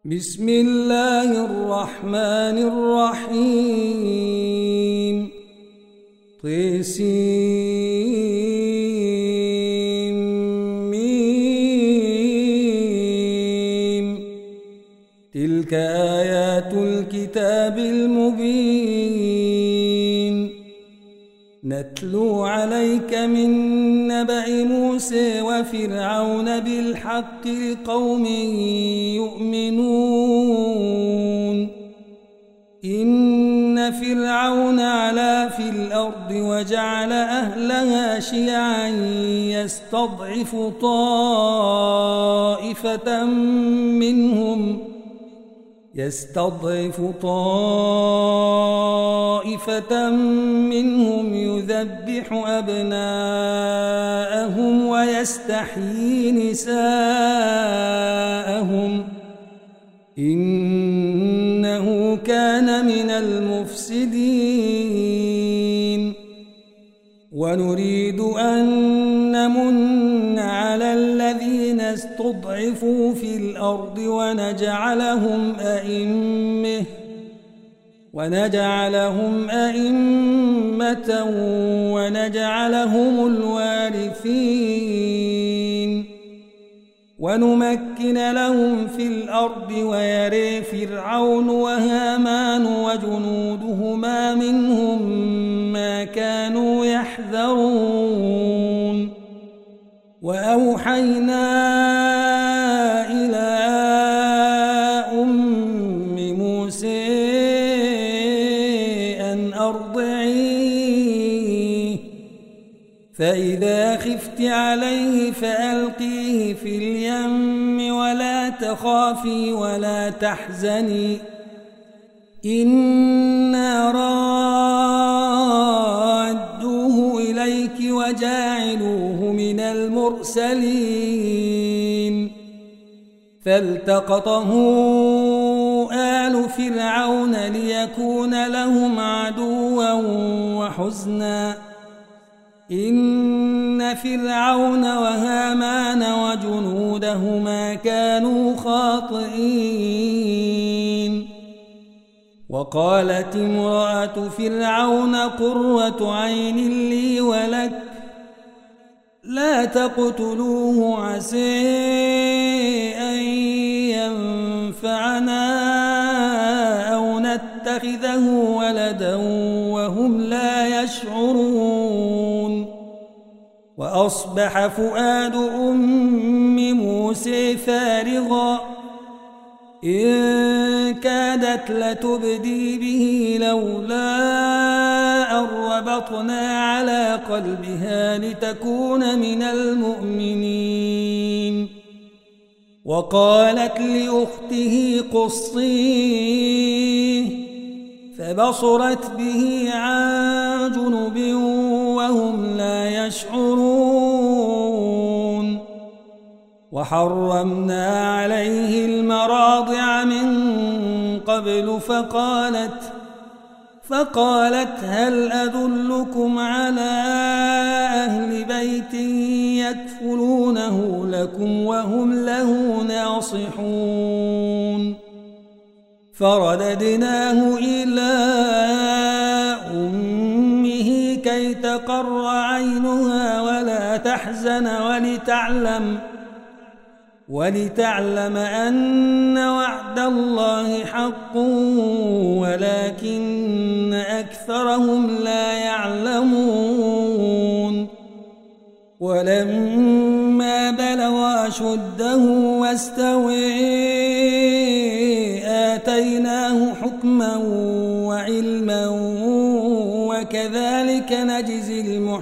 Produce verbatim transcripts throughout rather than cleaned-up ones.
بسم الله الرحمن الرحيم طسيم. تلك آيات الكتاب المبين نتلو عليك من نبأ موسى وفرعون بالحق لقوم يؤمنون. إن فرعون علا في الأرض وجعل أهلها شيعا يستضعف طائفة منهم يستضعف طائفة منهم يذبح أبناءهم ويستحيي نساءهم إنه كان من المفسدين. ونريد أن نمن على الذين استضعفوا في الأرض ونجعلهم أئمة ونجعلهم أئمة ونجعلهم الوارثين ونمكن لهم في الأرض ويري فرعون وهامان وجنودهما منهم ما كانوا يحذرون. وأوحينا إلى أم موسى أن أرضعيه فإذا خفت عليه فألقيه في اليم ولا تخافي ولا تحزني إنا رادوه إليك وجاعلوه من المرسلين. فالتقطه آل فرعون ليكون لهم عدوا وحزنا إن فرعون وهامان وجنودهما كانوا خاطئين. وقالت امرأة فرعون قرة عين لي ولك لا تقتلوه عسى أن ينفعنا أو نتخذه ولدا وهم لا يشعرون. وأصبح فؤاد أم موسى فارغا إن كادت لتبدي به لولا أن ربطنا على قلبها لتكون من المؤمنين. وقالت لأخته قصيه فبصرت به عن جنب وهم لا يشعرون. وحرمنا عليه المراضع من قبل فقالت فقالت هل أدلكم على أهل بيت يكفلونه لكم وهم له ناصحون. فرددناه إلى أمه كي تقر عينها ولا تحزن ولتعلم ولتعلم أن وعد الله حق ولكن أكثرهم لا يعلمون. ولما بلغ أشده واستوى آتيناه حكما وعلما وكذلك نجزي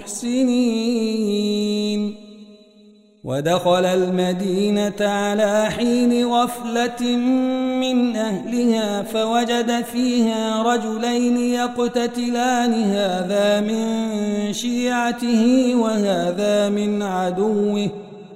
المحسنين. ودخل المدينة على حين غفلة من أهلها فوجد فيها رجلين يقتتلان هذا من شيعته وهذا من عدوه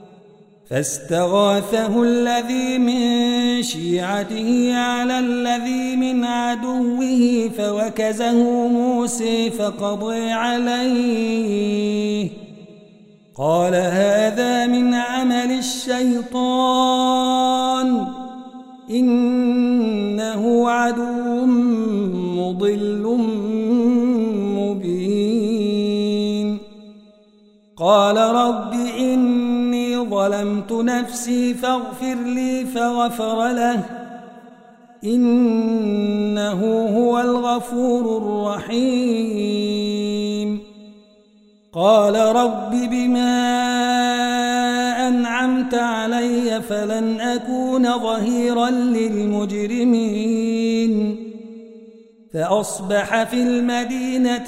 فاستغاثه الذي من شيعته على الذي من عدوه فوكزه موسى فقضى عليه قال هذا من عمل الشيطان إنه عدو مضل مبين. قال رب إني ظلمت نفسي فاغفر لي فغفر له إنه هو الغفور الرحيم. قال رب بما أنعمت علي فلن أكون ظهيرا للمجرمين. فأصبح في المدينة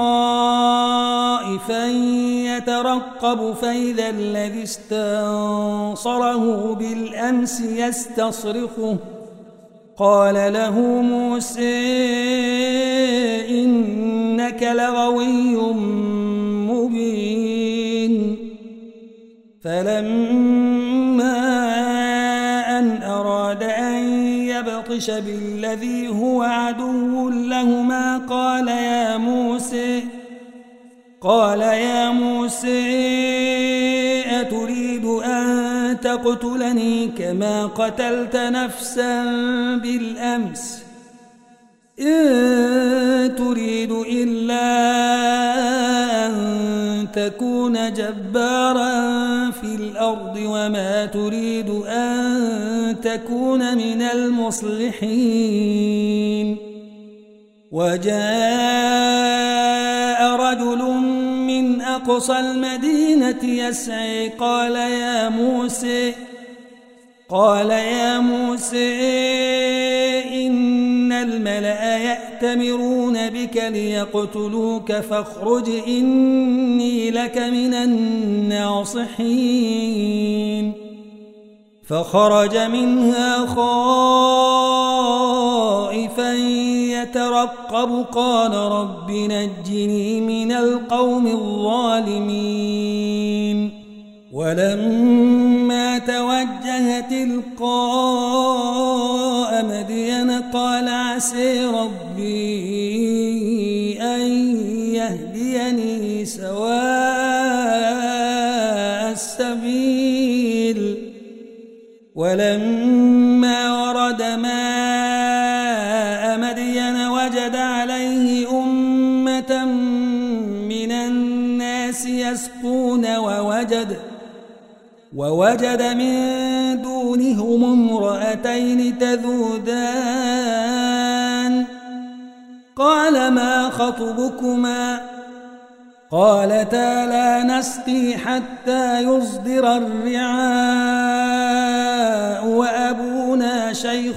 خائفا يترقب فإذا الذي استنصره بالأمس يستصرخه. قال له موسى إنك لغوي مبين. فلما أن أراد أن يبطش بالذي هو عدو لهما قال يا موسى قال يا موسى أتريد أن تقتلني كما قتلت نفسا بالأمس إن تريد إلا أن تكون جبارا في الأرض وما تريد أن تكون من المصلحين. وجاء رجل من أقصى المدينة يسعي قال يا موسى قال يا موسى إن الملأ يأتمرون بك ليقتلوك فاخرج إني لك من الناصحين. فخرج منها خائفا يترقب قال رب نجني من القوم الظالمين. ولما توجه تلقاء مدين قال عسى ربي أن يهديني سواء السبيل. ولما ورد ماء مدين وجد عليه أمة من الناس يسقون ووجد ووجد من دونهم امرأتين تذودان. قال ما خطبكما قالتا لا نسقي حتى يصدر الرعاء وأبونا شيخ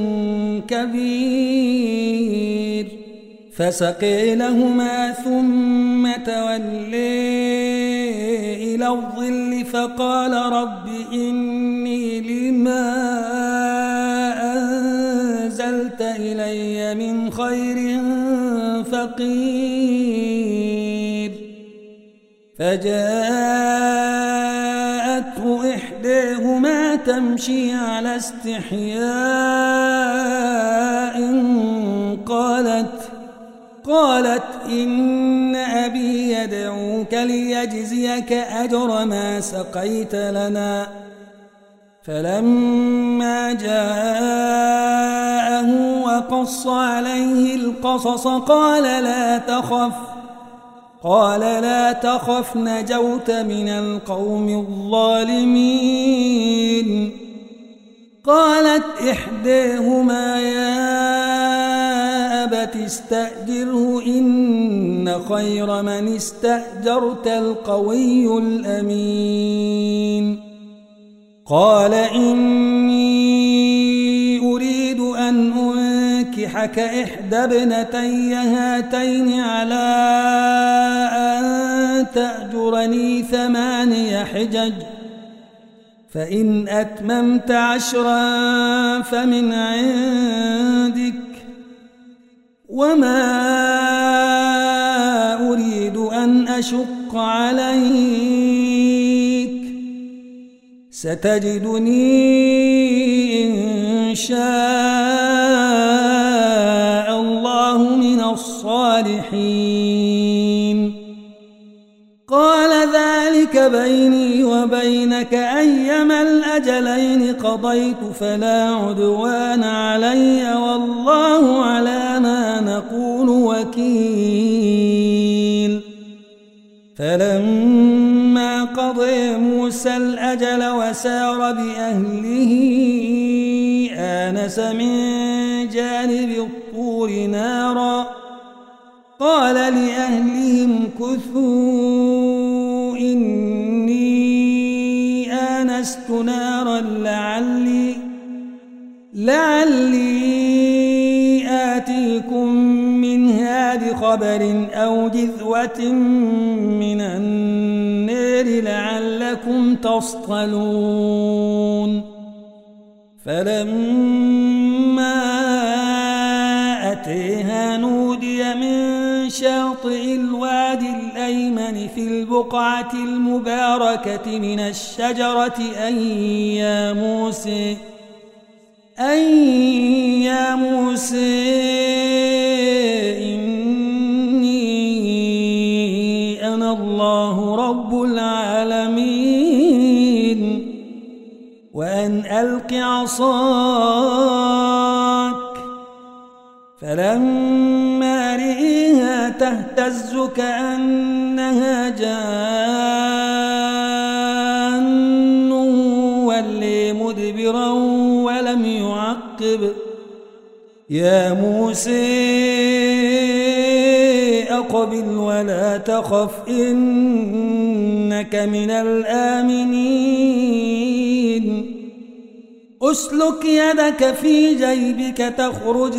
كبير. فسقي لهما ثم تولي إلى الظل فقال رب إني لما أنزلت إلي من خير فقير. فجاءته إحداهما تمشي على استحياء قالت قالت إن أبي يدعوك ليجزيك أجر ما سقيت لنا. فلما جاءه وقص عليه القصص قال لا تخف قال لا تخف نجوت من القوم الظالمين. قالت إحداهما يا أبت استأجره إن خير من استأجرت القوي الأمين. قال إني أريد أن أنكحك إحدى ابنتي هاتين على أن تأجرني ثماني حجج فإن أتممت عشرا فمن عندك وما أريد أن أشق عليك ستجدني إن شاء الله من الصالحين. قال ذلك بيني وبينك أيما الأجلين الأجلين قضيت فلا عدوان علي والله على ما نقول وكيل. فلما قضى موسى الأجل وسار بأهله آنس من جانب الطور نارا قال لأهلهم كثوا إني آنست نارا لعلي, لعلي آتيكم منها بخبر أو جذوة من النار لعلكم تصطلون. فلما أتيها نودي من شاطئ الوادي الأيمن في البقعة المباركة من الشجرة أن يا موسى أن يا موسى إني أنا الله رب العالمين وأن ألق عصاك. فلما رئيها تهتز كأنها جان ولي مدبرا ولم يعقب. يا موسى أقبل ولا تخف إنك من الآمنين. أسلك يدك في جيبك تخرج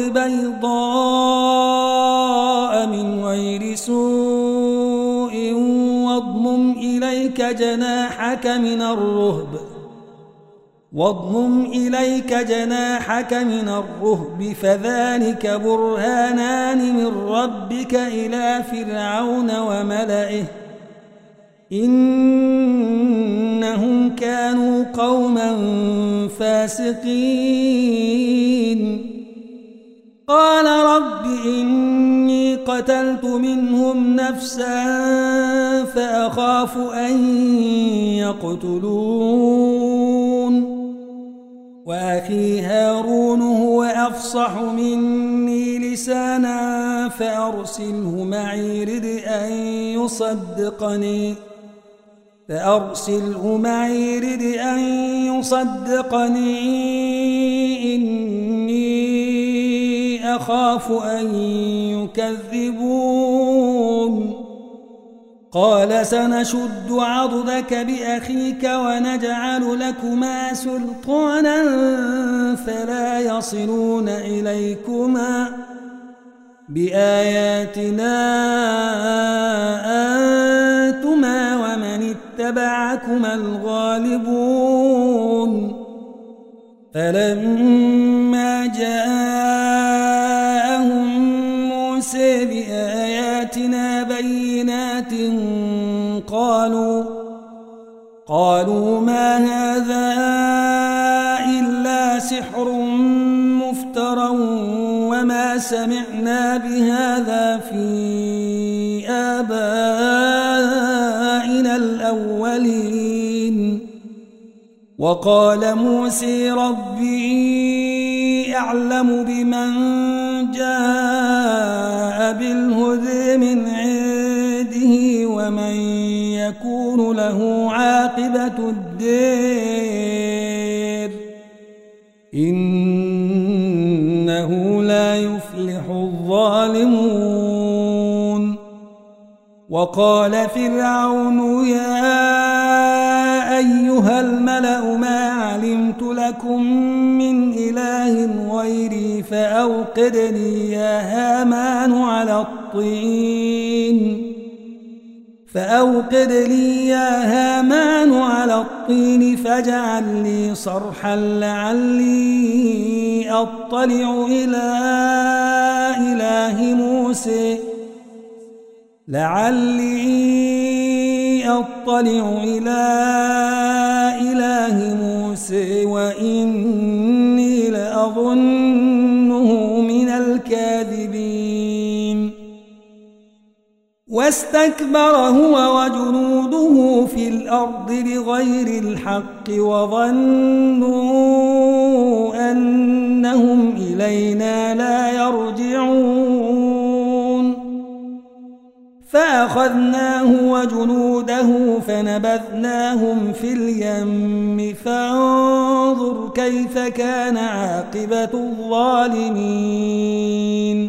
بيضاء من غير سوء واضمم إليك جناحك من الرهب واضمم إليك جناحك من الرهب فذلك برهانان من ربك إلى فرعون وملئه إنهم كانوا قوما فاسقين. قال رب إني قتلت منهم نفسا فأخاف أن يقتلون وأخي هارون هو أفصح مني لسانا فأرسله معي رد أن يصدقني فأرسله معي رد أن يصدقني إني أخاف أن يكذبون. قال سنشد عضدك بأخيك ونجعل لكما سلطانا فلا يصلون إليكما بآياتنا أنتما ومن اتبعكما الغالبون. فلما جاءهم موسى بآياتنا بينات قالوا قالوا ما هذا إلا سحر مفترى وما سمعنا بهذا في آبائنا الأولين. وقال موسى ربي أعلم بمن جاء بالهدى من عنده ومن يكون له عاقبة الدار إنه لا يفلح الظالمون. وقال فرعون يا أيها الملأ ما علمت لكم من إله غيري فأوقد لي يا هامان على الطين فأوقد لي يا هامان على الطين فاجعل لي صرحا لعلي أطلع إلى إله موسى لعلي أطلع إلى إله موسى وإني لأظنه من الكاذبين. واستكبر هو وجنوده في الأرض بغير الحق وظنوا أنهم إلينا لا يرجعون فأخذناه وجنوده فنبذناهم في اليم فانظر كيف كان عاقبة الظالمين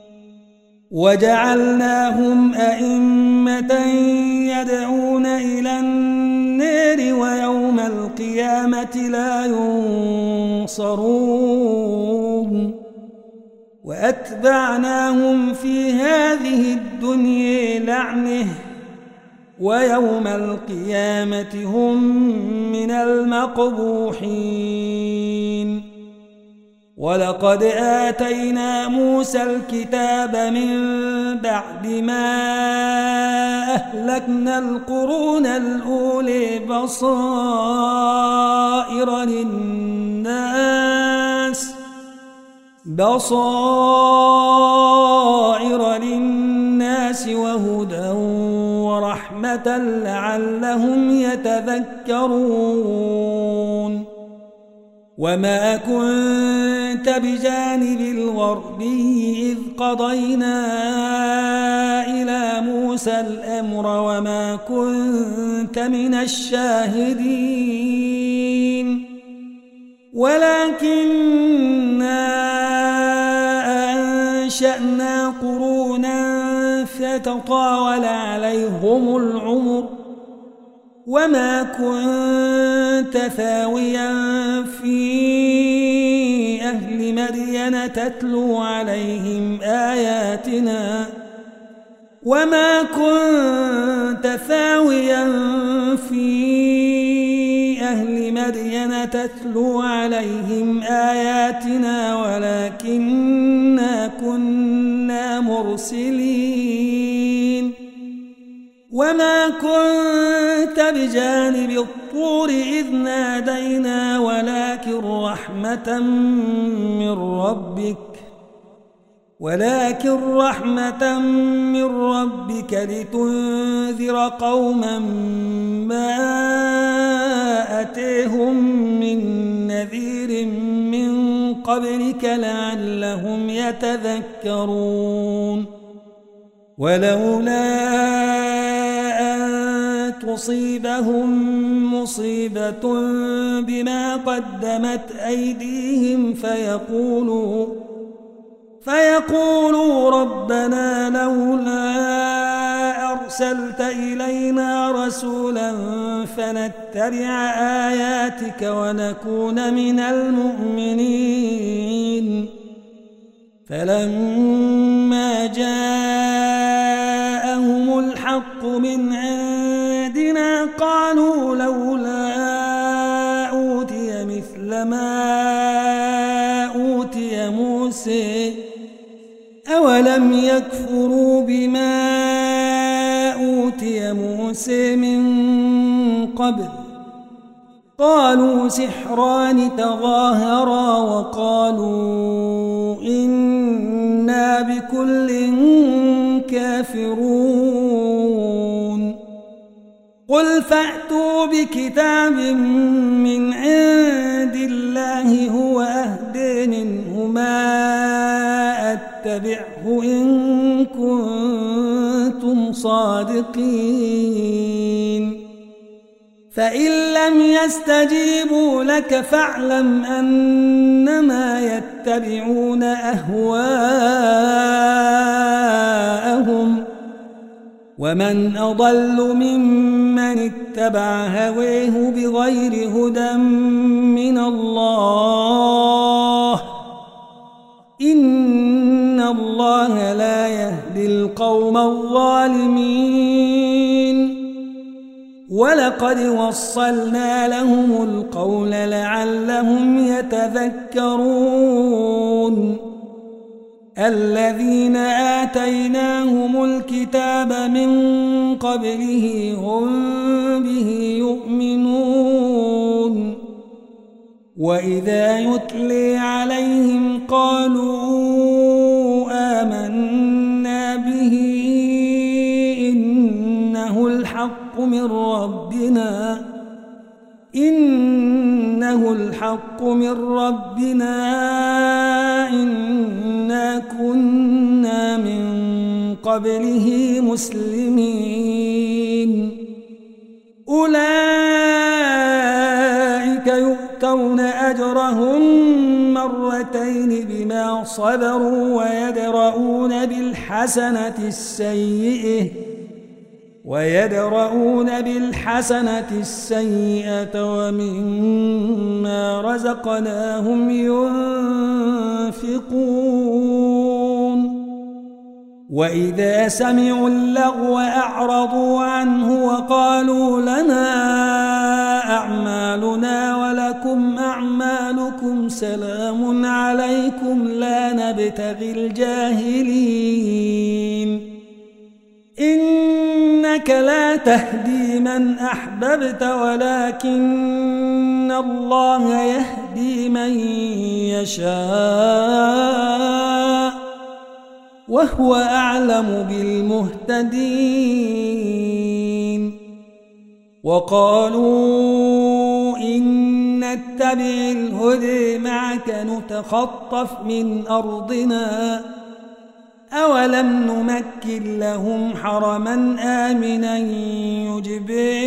وجعلناهم أئمة يدعون إلى النار ويوم القيامة لا ينصرون وأتبعناهم في هذه الدنيا لعنة ويوم القيامة هم من المقبوحين ولقد آتينا موسى الكتاب من بعد ما أهلكنا القرون الأولى بصائر للناس بصائر للناس وهدى ورحمة لعلهم يتذكرون وما كنت بجانب الغربي إذ قضينا إلى موسى الأمر وما كنت من الشاهدين ولكننا أنشأنا قرونا فتطاول عليهم العمر وما كنت ثاويا في أهل مدين تتلو عليهم آياتنا وما كنت ثاويا في أهل مدين تتلو عليهم آياتنا ولكننا كنا مرسلين وما كنت بجانب الطور إذ نادينا ولكن رحمة من ربك ولكن رحمة من ربك لتنذر قوما ما أتيهم من نذير من قبلك لعلهم يتذكرون ولولا أن تصيبهم مصيبة بما قدمت أيديهم فيقولوا فيقولوا ربنا لولا أرسلت إلينا رسولا فنتبع آياتك ونكون من المؤمنين فلما جاءهم الحق من عندنا قالوا لولا أوتي مثل ما أوتي موسى أولم يكفروا بما أوتي موسى من قبل قالوا سحران تظاهرا وقالوا إنا بكل كافرون قل فأتوا بكتاب من عند الله هو أهدى منهما أتبعه إن كنتم صادقين فإن لم يستجيبوا لك فاعلم أنما يتبعون أهواءهم ومن أضل ممن اتبع هواه بغير هدى من الله إن الله لا يهدي القوم الظالمين ولقد وصلنا لهم القول لعلهم يتذكرون الذين آتيناهم الكتاب من قبله هم به يؤمنون وإذا يتلي عليهم قالوا آمنا به الحق من ربنا إنا كنا من قبله مسلمين أولئك يؤتون أجرهم مرتين بما صبروا ويدرؤون بالحسنة السيئة ويدرؤون بالحسنة السيئة ومما رزقناهم ينفقون وإذا سمعوا اللغو أعرضوا عنه وقالوا لنا أعمالنا ولكم أعمالكم سلام عليكم لا نبتغي الجاهلين إنك لا تهدي من أحببت ولكن الله يهدي من يشاء وهو أعلم بالمهتدين وقالوا إن نتبع الهدى معك نتخطف من أرضنا أولم نمكن لهم حرما آمنا يجبى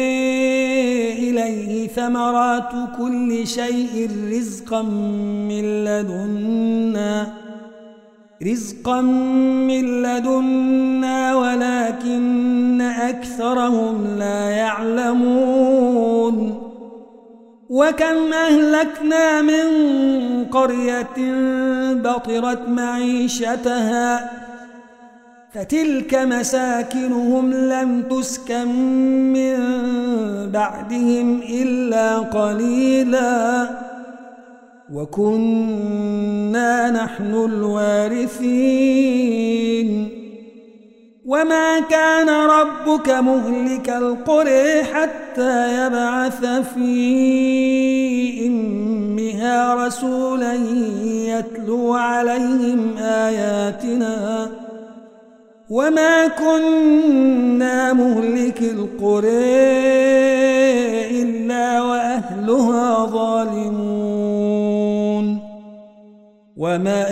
إليه ثمرات كل شيء رزقا من لدنا رزقا من لدنا ولكن أكثرهم لا يعلمون وكم أهلكنا من قرية بطرت معيشتها فتلك مساكنهم لم تسكن من بعدهم إلا قليلا وكنا نحن الوارثين وما كان ربك مهلك القرى حتى يبعث في أمها رسولا يتلو عليهم آياتنا وما كنا مهلك القرى إلا وأهلها ظالمون وما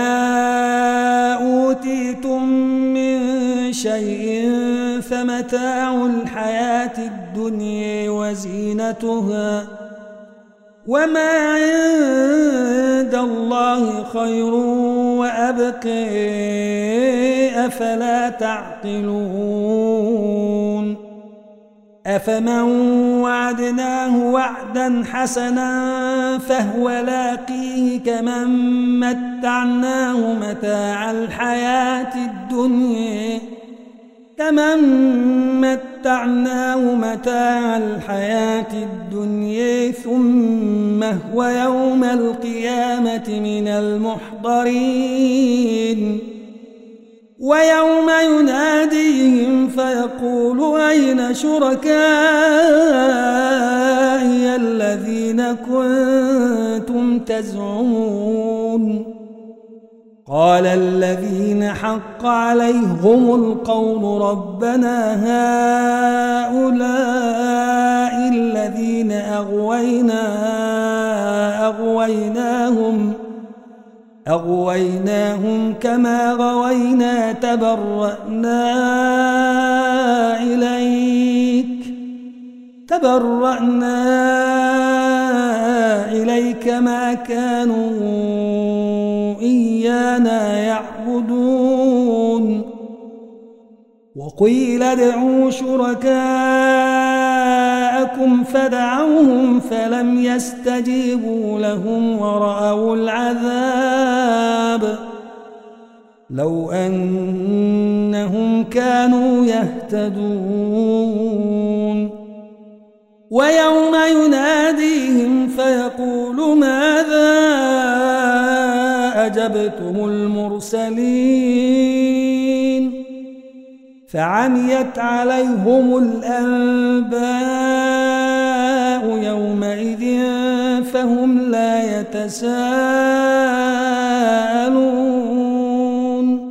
أوتيتم من شيء فمتاع الحياة الدنيا وزينتها وما عند الله خير وأبقى أفلا تعقلون أفمن وعدناه وعدا حسنا فهو لاقيه كمن متعناه متاع الحياة الدنيا كمن متعناه متاع الحياة الدنيا ثم هو يوم القيامة من المحضرين ويوم يناديهم فيقول أين شركائي الذين كنتم تزعمون قال الذين حق عليهم القول ربنا هؤلاء الذين أغوينا أغويناهم أغويناهم كما غوينا تبرأنا إليك تبرأنا إليك ما كانوا إيانا يعبدون وقيل ادعوا شركاءكم فدعوهم فلم يستجيبوا لهم ورأوا العذاب لو أنهم كانوا يهتدون ويوم يناديهم فيقول ماذا أجبتم المرسلين فعميت عليهم الأنباء يومئذ فهم لا يتساءلون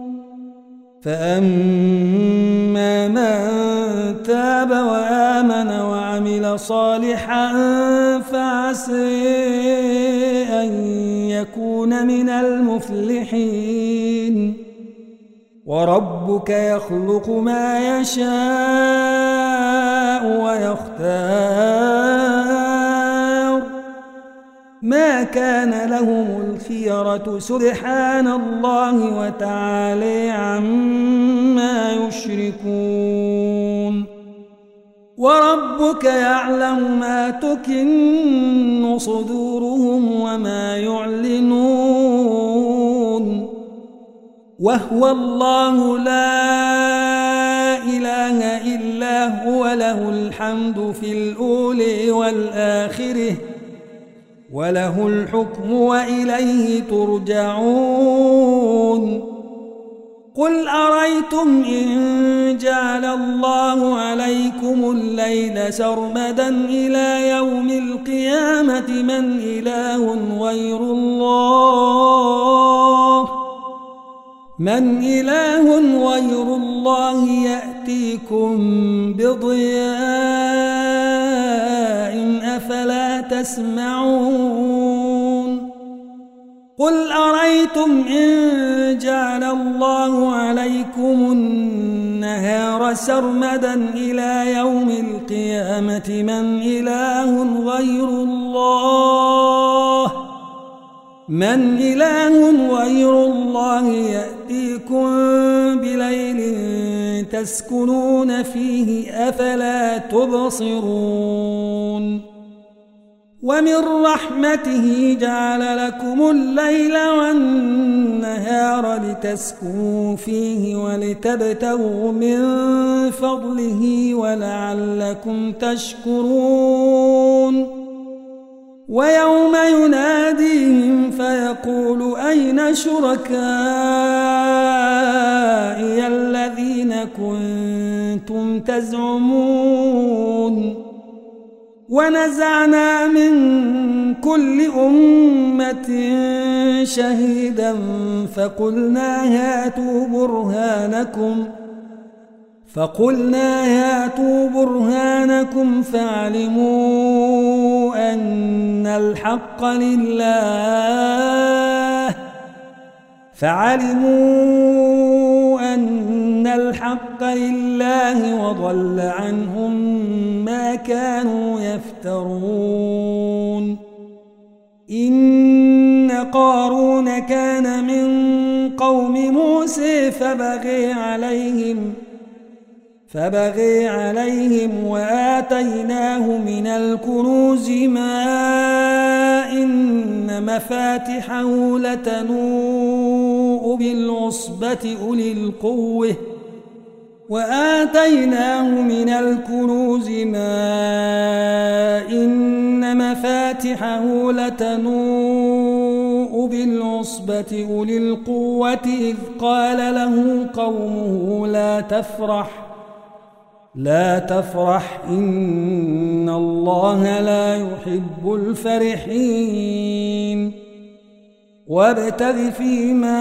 فأما من تاب وآمن وعمل صالحا فعسى أن يكون من المفلحين وربك يخلق ما يشاء ويختار ما كان لهم الخيرة سبحان الله وتعالى عما يشركون وربك يعلم ما تكن صدورهم وما يعلنون وهو الله لا إله إلا هو له الحمد في الأولى والآخرة وله الحكم وإليه ترجعون قل أريتم إن جعل الله عليكم الليل سرمدا إلى يوم القيامة من إله غير الله من إله غير الله يأتيكم بضياء أفلا تسمعون قل أريتم إن جعل الله عليكم النهار سرمدا إلى يوم القيامة من إله غير الله من إله غير الله يأتيكم بليل تسكنون فيه أفلا تبصرون ومن رحمته جعل لكم الليل والنهار لتسكنوا فيه ولتبتغوا من فضله ولعلكم تشكرون ويوم يناديهم فيقول أين شركائي الذين كنتم تزعمون ونزعنا من كل أمة شهيدا فقلنا هاتوا برهانكم فقلنا هاتوا برهانكم فاعلموا أن الحق لله فعلموا أن الحق لله وضل عنهم ما كانوا يفترون إن قارون كان من قوم موسى فبغي عليهم فبغي عليهم وآتيناه من الكنوز ما إن مفاتحه لتنوء بالعصبة أولي القوة وآتيناه من الكنوز ما إن مفاتحه لتنوء بالعصبة أولي القوة إذ قال له قومه لا تفرح لا تفرح إن الله لا يحب الفرحين وابتغ فيما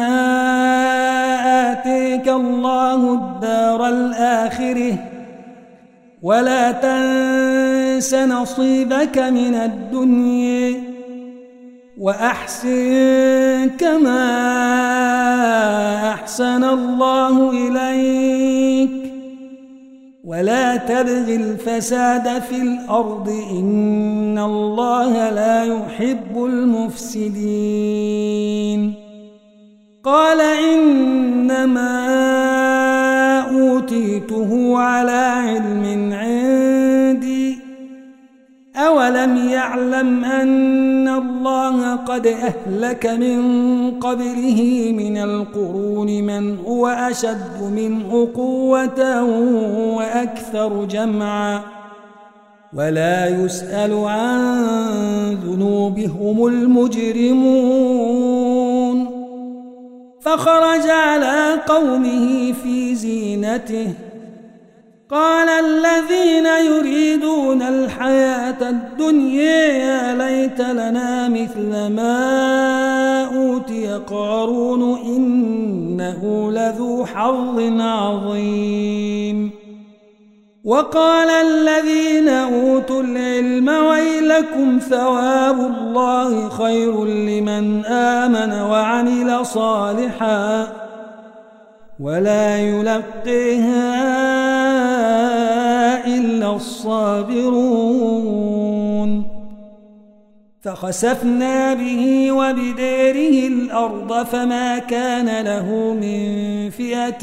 آتيك الله الدار الآخرة ولا تنس نصيبك من الدنيا وأحسن كما أحسن الله إليك ولا تبغ الفساد في الأرض إن الله لا يحب المفسدين قال إنما أوتيته على علم عندي أولم يعلم أن الله قد أهلك من قبله من القرون من هو أشد منه قوة وأكثر جمعا ولا يسأل عن ذنوبهم المجرمون فخرج على قومه في زينته قال الذين يريدون الحياة الدنيا يا ليت لنا مثل ما أوتي قارون إنه لذو حظ عظيم وقال الذين أوتوا العلم ويلكم ثواب الله خير لمن آمن وعمل صالحا ولا يلقيها إلا الصابرون فخسفنا به وبداره الأرض فما كان له من فئة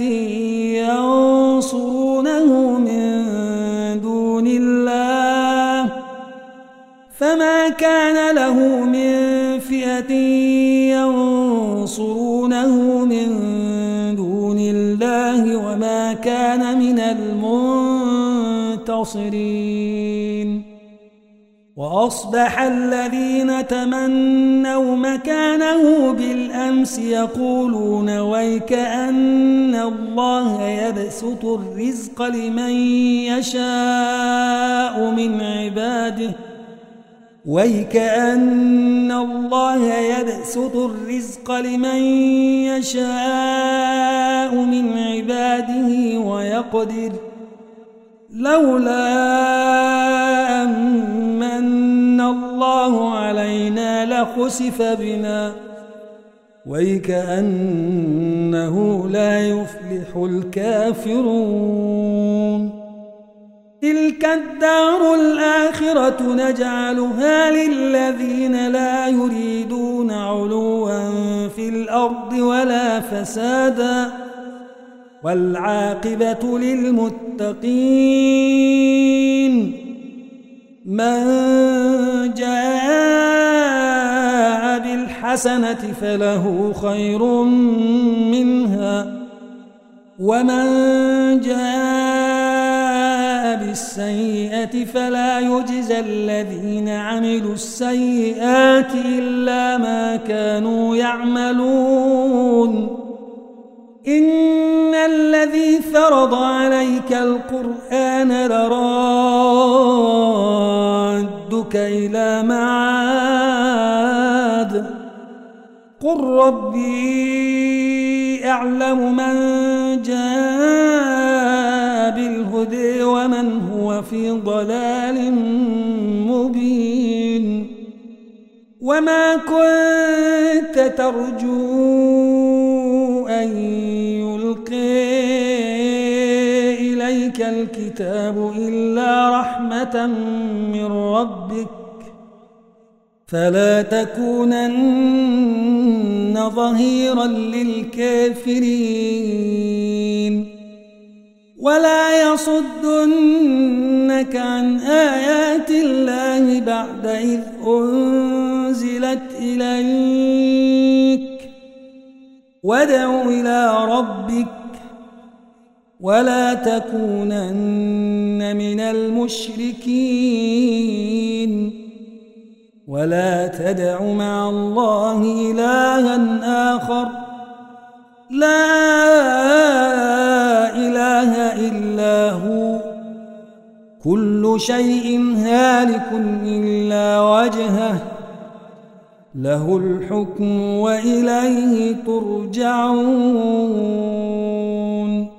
ينصرونه من دون الله فما كان له من فئة ينصرونه من دون الله وما كان من المنتصرين وأصبح الذين تمنوا مكانه بالأمس يقولون ويك أن الله يبسط الرزق لمن يشاء من عباده ويك أن الله يبسط الرزق لمن يشاء من عباده ويقدر لولا أمن الله علينا لخسف بنا ويكأنه لا يفلح الكافرون تلك الدار الآخرة نجعلها للذين لا يريدون علوا في الأرض ولا فسادا والعاقبة للمتقين من جاء بالحسنة فله خير منها ومن جاء بالسيئة فلا يجزى الذين عملوا السيئات إلا ما كانوا يعملون إن الذي فرض عليك القرآن لرادك إلى معاد قل ربي أعلم من جاء بالهدى ومن هو في ضلال مبين وما كنت ترجو أن يلقي إليك الكتاب إلا رحمة من ربك فلا تكونن ظهيرا للكافرين ولا يصدنك عن آيات الله بعد إذ أنزلت إليك وادع إلى ربك ولا تكونن من المشركين ولا تدع مع الله إلها آخر لا إله إلا هو كل شيء هالك إلا وجهه له الحكم وإليه ترجعون